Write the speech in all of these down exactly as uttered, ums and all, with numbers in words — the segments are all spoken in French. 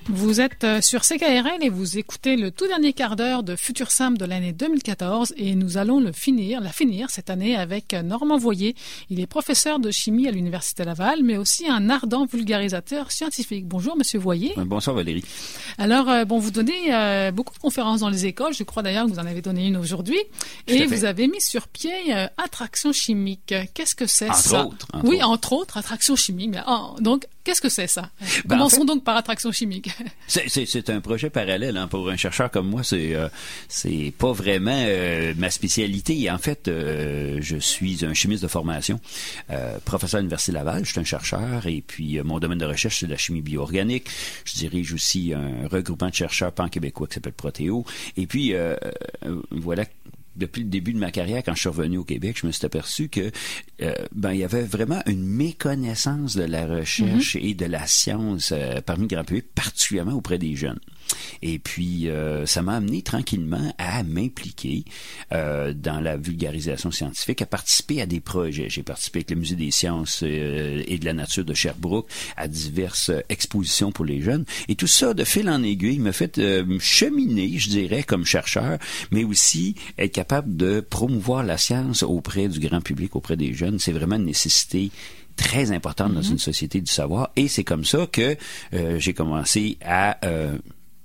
Vous êtes sur C K R L et vous écoutez le tout dernier quart d'heure de Futur Sam de l'année deux mille quatorze et nous allons le finir, la finir cette année avec Normand Voyer. Il est professeur de chimie à l'Université Laval, mais aussi un ardent vulgarisateur scientifique. Bonjour, Monsieur Voyer. Bonsoir, Valérie. Alors, bon, vous donnez euh, beaucoup de conférences dans les écoles. Je crois d'ailleurs que vous en avez donné une aujourd'hui. Et vous avez mis sur pied euh, Attraction chimique. Qu'est-ce que c'est entre ça? Autres, entre oui, autres. entre autres, attraction chimique. Mais, oh, donc, qu'est-ce que c'est ça? Ben, Commençons en fait, donc par attraction chimique. C'est, c'est, c'est un projet parallèle hein, pour un chercheur comme moi. C'est euh, c'est pas vraiment euh, ma spécialité. En fait, euh, je suis un chimiste de formation, euh, professeur à l'Université Laval. Je suis un chercheur et puis euh, mon domaine de recherche c'est la chimie bioorganique. Je dirige aussi un regroupement de chercheurs pan-québécois qui s'appelle Protéo. Et puis euh, euh, voilà. Depuis le début de ma carrière, quand je suis revenu au Québec, je me suis aperçu que euh, ben il y avait vraiment une méconnaissance de la recherche mm-hmm. et de la science euh, parmi le grand public, particulièrement auprès des jeunes. Et puis, euh, ça m'a amené tranquillement à m'impliquer euh, dans la vulgarisation scientifique, à participer à des projets. J'ai participé avec le Musée des sciences euh, et de la nature de Sherbrooke à diverses euh, expositions pour les jeunes. Et tout ça, de fil en aiguille, m'a fait euh, cheminer, je dirais, comme chercheur, mais aussi être capable de promouvoir la science auprès du grand public, auprès des jeunes. C'est vraiment une nécessité très importante mm-hmm. dans une société du savoir. Et c'est comme ça que euh, j'ai commencé à... Euh,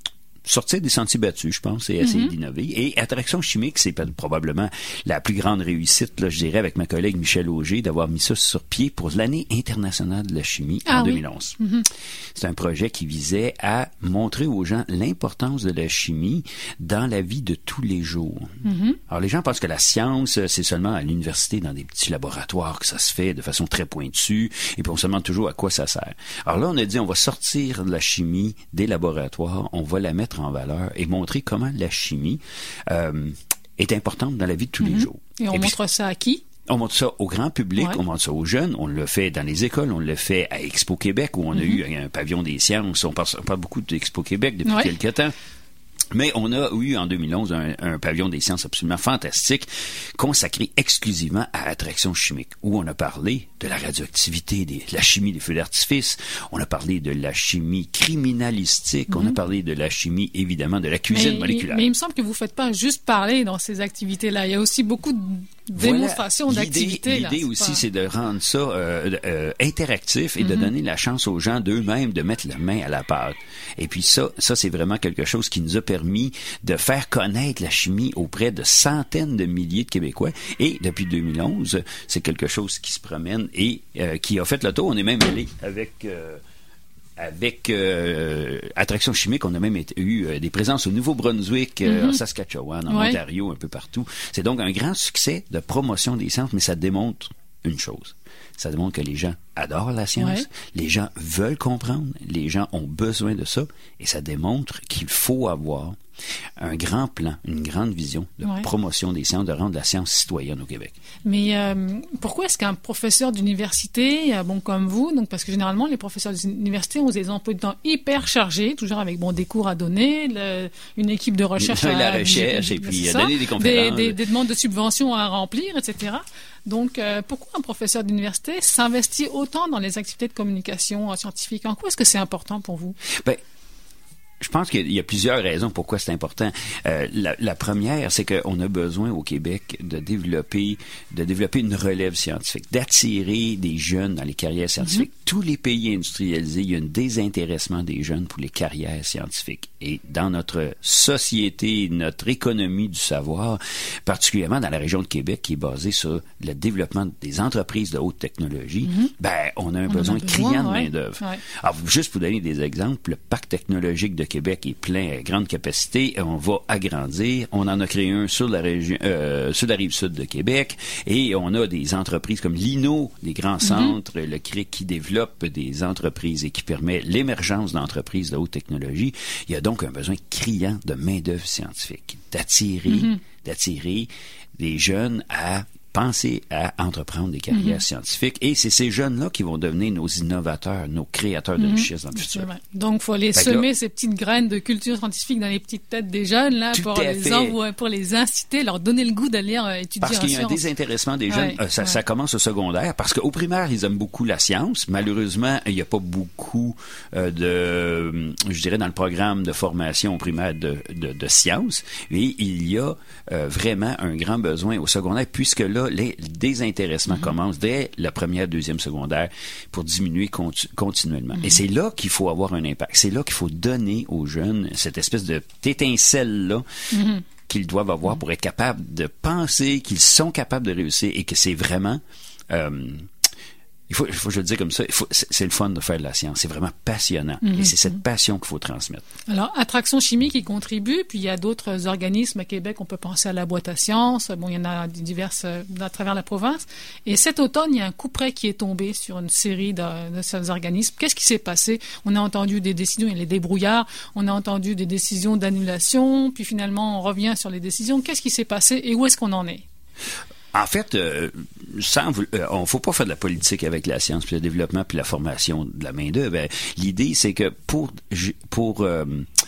sortir des sentiers battus, je pense, et essayer mm-hmm. d'innover. Et Attraction chimique, c'est probablement la plus grande réussite, là, je dirais, avec ma collègue Michel Auger, d'avoir mis ça sur pied pour l'année internationale de la chimie ah, en oui. deux mille onze. Mm-hmm. C'est un projet qui visait à montrer aux gens l'importance de la chimie dans la vie de tous les jours. Mm-hmm. Alors, les gens pensent que la science, c'est seulement à l'université, dans des petits laboratoires, que ça se fait de façon très pointue, et puis on se demande toujours à quoi ça sert. Alors là, on a dit, on va sortir de la chimie des laboratoires, on va la mettre en valeur et montrer comment la chimie euh, est importante dans la vie de tous mm-hmm. les jours. Et on et montre puis, ça à qui? On montre ça au grand public, ouais. on montre ça aux jeunes, on le fait dans les écoles, on le fait à Expo Québec où on mm-hmm. a eu un pavillon des sciences, on parle, on parle beaucoup d'Expo Québec depuis ouais. quelques temps. Mais on a eu en deux mille onze un, un pavillon des sciences absolument fantastique consacré exclusivement à Attraction chimique, où on a parlé de la radioactivité, des, de la chimie des feux d'artifice, on a parlé de la chimie criminalistique, mm-hmm. on a parlé de la chimie, évidemment, de la cuisine mais, moléculaire. Mais il me semble que vous ne faites pas juste parler dans ces activités-là. Il y a aussi beaucoup de démonstrations voilà. d'activités. L'idée, là, l'idée c'est aussi, pas... c'est de rendre ça euh, euh, interactif et mm-hmm. de donner la chance aux gens d'eux-mêmes de mettre la main à la pâte. Et puis ça, ça c'est vraiment quelque chose qui nous a permis de faire connaître la chimie auprès de centaines de milliers de Québécois. Et depuis deux mille onze, c'est quelque chose qui se promène et euh, qui a fait le tour. On est même allé avec... Euh, Avec euh, Attraction chimique, on a même été, eu euh, des présences au Nouveau-Brunswick, euh, mm-hmm. en Saskatchewan, en ouais. Ontario, un peu partout. C'est donc un grand succès de promotion des sciences, mais ça démontre une chose. Ça démontre que les gens adorent la science, ouais. les gens veulent comprendre, les gens ont besoin de ça, et ça démontre qu'il faut avoir un grand plan, une grande vision de ouais. promotion des sciences, de rendre la science citoyenne au Québec. Mais euh, pourquoi est-ce qu'un professeur d'université, euh, bon comme vous, donc parce que généralement les professeurs d'université ont des emplois de temps hyper chargés, toujours avec bon des cours à donner, le, une équipe de recherche à la recherche et puis à donner des conférences, des, des, des demandes de subventions à remplir, et cetera. Donc euh, pourquoi un professeur d'université s'investit autant dans les activités de communication scientifique? En quoi est-ce que c'est important pour vous? Ben, je pense qu'il y a plusieurs raisons pourquoi c'est important. Euh, la, la première, c'est qu'on a besoin au Québec de développer, de développer une relève scientifique, d'attirer des jeunes dans les carrières scientifiques. Mm-hmm. Tous les pays industrialisés, il y a un désintéressement des jeunes pour les carrières scientifiques. Et dans notre société, notre économie du savoir, particulièrement dans la région de Québec, qui est basée sur le développement des entreprises de haute technologie, mm-hmm. ben, on a un on besoin, a besoin criant ouais. de main-d'œuvre. Ouais. Alors, juste pour donner des exemples, le parc technologique de Québec est plein à grande capacité. On va agrandir. On en a créé un sur la région, euh, sur la rive sud de Québec, et on a des entreprises comme l'I N O, des grands centres, mm-hmm. le C R I C qui développe des entreprises et qui permet l'émergence d'entreprises de haute technologie. Il y a donc un besoin criant de main-d'œuvre scientifique, d'attirer, mm-hmm. d'attirer des jeunes à penser à entreprendre des carrières Mm-hmm. scientifiques. Et c'est ces jeunes-là qui vont devenir nos innovateurs, nos créateurs de mm-hmm. richesse dans le futur. Donc, il faut aller fait semer là, ces petites graines de culture scientifique dans les petites têtes des jeunes, là, pour les, envoyer, pour les inciter, leur donner le goût d'aller euh, étudier parce en qu'il y a sciences. un désintéressement des jeunes. Ouais, euh, ça, ouais. ça commence au secondaire, parce qu'au primaire, ils aiment beaucoup la science. Malheureusement, il n'y a pas beaucoup euh, de, je dirais, dans le programme de formation au primaire de, de, de sciences. Et il y a euh, vraiment un grand besoin au secondaire, puisque là, les désintéressement mm-hmm. commence dès la première, deuxième secondaire pour diminuer contu- continuellement. Mm-hmm. Et c'est là qu'il faut avoir un impact. C'est là qu'il faut donner aux jeunes cette espèce de d'étincelle-là mm-hmm. qu'ils doivent avoir pour être capables de penser qu'ils sont capables de réussir et que c'est vraiment... Euh, Il faut, il faut que je le dise comme ça, il faut, c'est, c'est le fun de faire de la science. C'est vraiment passionnant. Mm-hmm. Et c'est cette passion qu'il faut transmettre. Alors, Attraction Chimique y contribue, puis il y a d'autres organismes à Québec. On peut penser à la boîte à sciences. Bon, il y en a diverses à travers la province. Et cet automne, il y a un couperet qui est tombé sur une série de, de ces organismes. Qu'est-ce qui s'est passé? On a entendu des décisions, il y a les débrouillards. On a entendu des décisions d'annulation. Puis finalement, on revient sur les décisions. Qu'est-ce qui s'est passé et où est-ce qu'on en est? En fait, euh, sans, euh, on faut pas faire de la politique avec la science, puis le développement, puis la formation de la main-d'œuvre. Ben, l'idée, c'est que pour pour euh,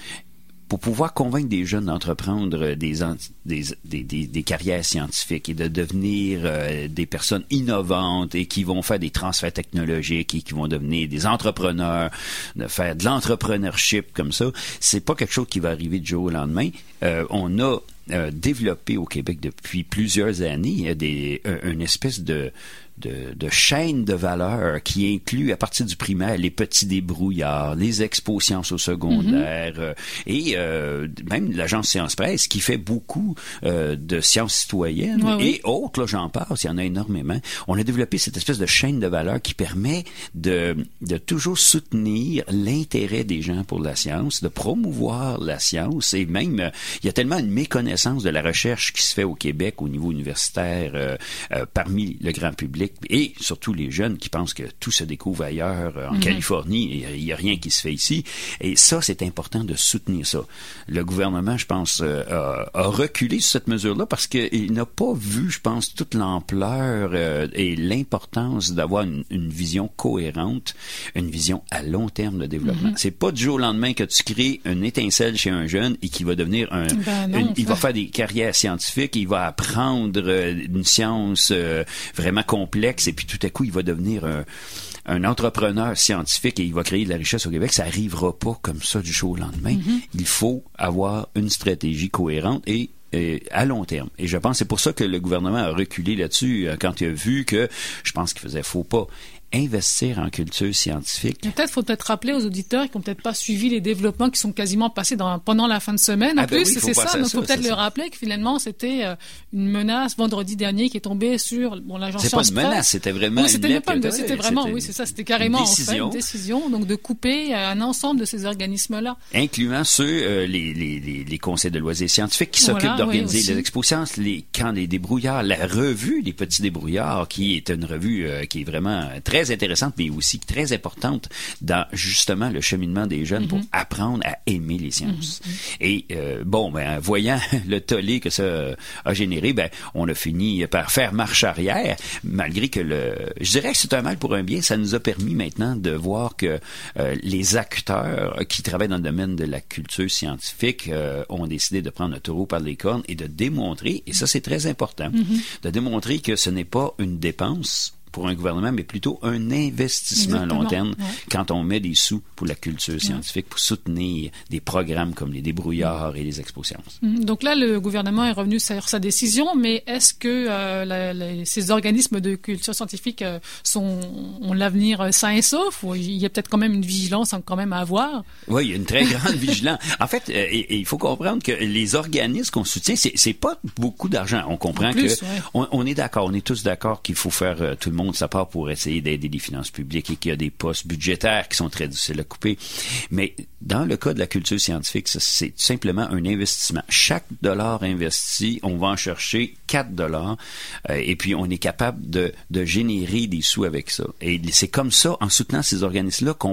pour pouvoir convaincre des jeunes d'entreprendre des, des, des, des, des carrières scientifiques et de devenir euh, des personnes innovantes et qui vont faire des transferts technologiques et qui vont devenir des entrepreneurs, de faire de l'entrepreneurship comme ça, c'est pas quelque chose qui va arriver du jour au lendemain. Euh, on a Euh, développé au Québec depuis plusieurs années. Il y a des, euh, une espèce de, de, de chaîne de valeur qui inclut à partir du primaire les petits débrouillards, les expos sciences au secondaire mm-hmm. euh, et euh, même l'agence Science Presse qui fait beaucoup euh, de sciences citoyennes ouais, et oui. autres, là j'en parle, il y en a énormément. On a développé cette espèce de chaîne de valeur qui permet de, de toujours soutenir l'intérêt des gens pour la science, de promouvoir la science et même, euh, il y a tellement une méconnaissance de la recherche qui se fait au Québec au niveau universitaire euh, euh, parmi le grand public et surtout les jeunes qui pensent que tout se découvre ailleurs euh, en mm-hmm. Californie et il n'y a rien qui se fait ici. Et ça, c'est important de soutenir ça. Le gouvernement, je pense, euh, a, a reculé sur cette mesure-là parce qu'il n'a pas vu, je pense, toute l'ampleur euh, et l'importance d'avoir une, une vision cohérente, une vision à long terme de développement. Mm-hmm. C'est pas du jour au lendemain que tu crées une étincelle chez un jeune et qui va devenir un... Ben non, une, il va faire des carrières scientifiques, il va apprendre euh, une science euh, vraiment complexe et puis tout à coup, il va devenir un, un entrepreneur scientifique et il va créer de la richesse au Québec. Ça n'arrivera pas comme ça du jour au lendemain. Mm-hmm. Il faut avoir une stratégie cohérente et Et à long terme. Et je pense que c'est pour ça que le gouvernement a reculé là-dessus euh, quand il a vu que, je pense qu'il faisait faux pas, investir en culture scientifique. Peut-être faut peut-être rappeler aux auditeurs qui n'ont peut-être pas suivi les développements qui sont quasiment passés dans, pendant la fin de semaine. En ah plus, ben oui, c'est ça. Donc, il faut peut-être le rappeler que finalement, c'était euh, une menace vendredi dernier qui est tombée sur bon, l'agence Science Presse. C'est pas une menace, c'était vraiment oui, c'était une lettre. Pas une, c'était vraiment, c'était oui, c'est ça. C'était carrément une décision, en fait, une décision donc de couper euh, un ensemble de ces organismes-là. Incluant ceux, euh, les, les, les, les conseils de loisirs scientifiques qui s'occupent voilà, d'organiser oui, les expos sciences, les camps des débrouillards, la revue des petits débrouillards, qui est une revue euh, qui est vraiment très intéressante, mais aussi très importante dans justement le cheminement des jeunes mm-hmm. pour apprendre à aimer les sciences. Mm-hmm. Et euh, bon, ben voyant le tollé que ça a généré, ben on a fini par faire marche arrière, malgré que le, je dirais que c'est un mal pour un bien. Ça nous a permis maintenant de voir que euh, les acteurs qui travaillent dans le domaine de la culture scientifique euh, ont décidé de prendre le taureau par les cornes et de démontrer, et ça c'est très important, mm-hmm. de démontrer que ce n'est pas une dépense pour un gouvernement, mais plutôt un investissement Exactement. à long terme ouais. quand on met des sous pour la culture scientifique, ouais. pour soutenir des programmes comme les débrouillards et les expos sciences. Donc là, le gouvernement est revenu sur sa décision, mais est-ce que euh, la, la, ces organismes de culture scientifique euh, sont, ont l'avenir sain et sauf, ou il y a peut-être quand même une vigilance quand même à avoir? Oui, il y a une très grande vigilance. En fait, euh, et, et il faut comprendre que les organismes qu'on soutient, c'est, c'est pas beaucoup d'argent. On comprend plus, que ouais. on, on est d'accord, on est tous d'accord qu'il faut faire euh, tout le monde de sa part pour essayer d'aider les finances publiques et qu'il y a des postes budgétaires qui sont très difficiles à couper. Mais dans le cas de la culture scientifique, ça, c'est simplement un investissement. Chaque dollar investi, on va en chercher quatre dollars euh, et puis on est capable de, de générer des sous avec ça. Et c'est comme ça, en soutenant ces organismes-là, qu'on peut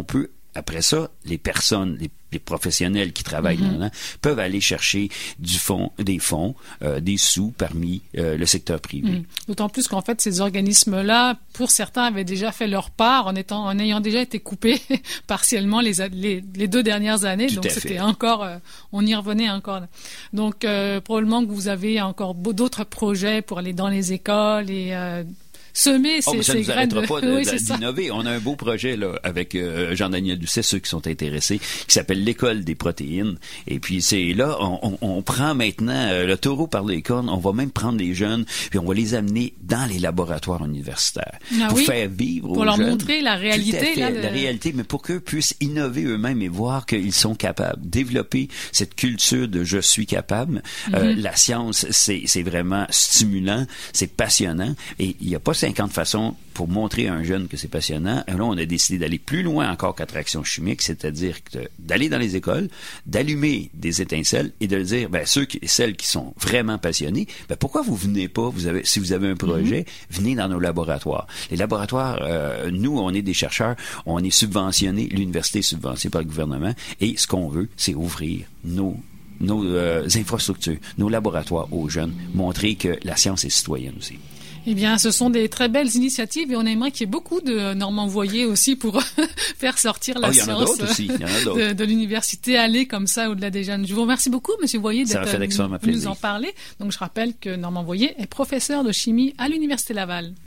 après ça, les personnes, les, les professionnels qui travaillent mm-hmm. là-dedans peuvent aller chercher du fond, des fonds, euh, des sous parmi euh, le secteur privé. Mm. D'autant plus qu'en fait, ces organismes-là, pour certains, avaient déjà fait leur part en étant, en ayant déjà été coupés partiellement les, les, les deux dernières années. Tout Donc, à c'était fait. encore, euh, on y revenait encore. Donc, euh, probablement que vous avez encore d'autres projets pour aller dans les écoles et euh, semer ces, oh, ça ces nous graines arrêtera de... pas de, oui, de, d'innover. On a un beau projet là avec euh, Jean-Daniel Doucet, ceux qui sont intéressés, qui s'appelle l'école des protéines. Et puis c'est là, on, on, on prend maintenant euh, le taureau par les cornes. On va même prendre les jeunes, puis on va les amener dans les laboratoires universitaires ah, pour oui? faire vivre pour aux leur jeunes. montrer la réalité, Tout à fait, là, la le... réalité, mais pour qu'eux puissent innover eux-mêmes et voir qu'ils sont capables, développer cette culture de je suis capable. Mm-hmm. Euh, la science, c'est, c'est vraiment stimulant, c'est passionnant, et il n'y a pas cinquante façons pour montrer à un jeune que c'est passionnant. Et là, on a décidé d'aller plus loin encore qu'attraction chimique, c'est-à-dire que d'aller dans les écoles, d'allumer des étincelles et de dire, ben, ceux qui, celles qui sont vraiment passionnés, ben, pourquoi vous venez pas, vous avez, si vous avez un projet, mm-hmm. venez dans nos laboratoires. Les laboratoires, euh, nous, on est des chercheurs, on est subventionnés, l'université est subventionnée par le gouvernement, et ce qu'on veut, c'est ouvrir nos nos euh, infrastructures, nos laboratoires aux jeunes, montrer que la science est citoyenne aussi. Eh bien, ce sont des très belles initiatives et on aimerait qu'il y ait beaucoup de Normands Voyer aussi pour faire sortir la oh, science aussi. Il y en a d'autres. De, de l'université, aller comme ça au-delà des jeunes. Je vous remercie beaucoup, Monsieur Voyer, d'être venu nous en parler. Donc, je rappelle que Normand Voyer est professeur de chimie à l'Université Laval.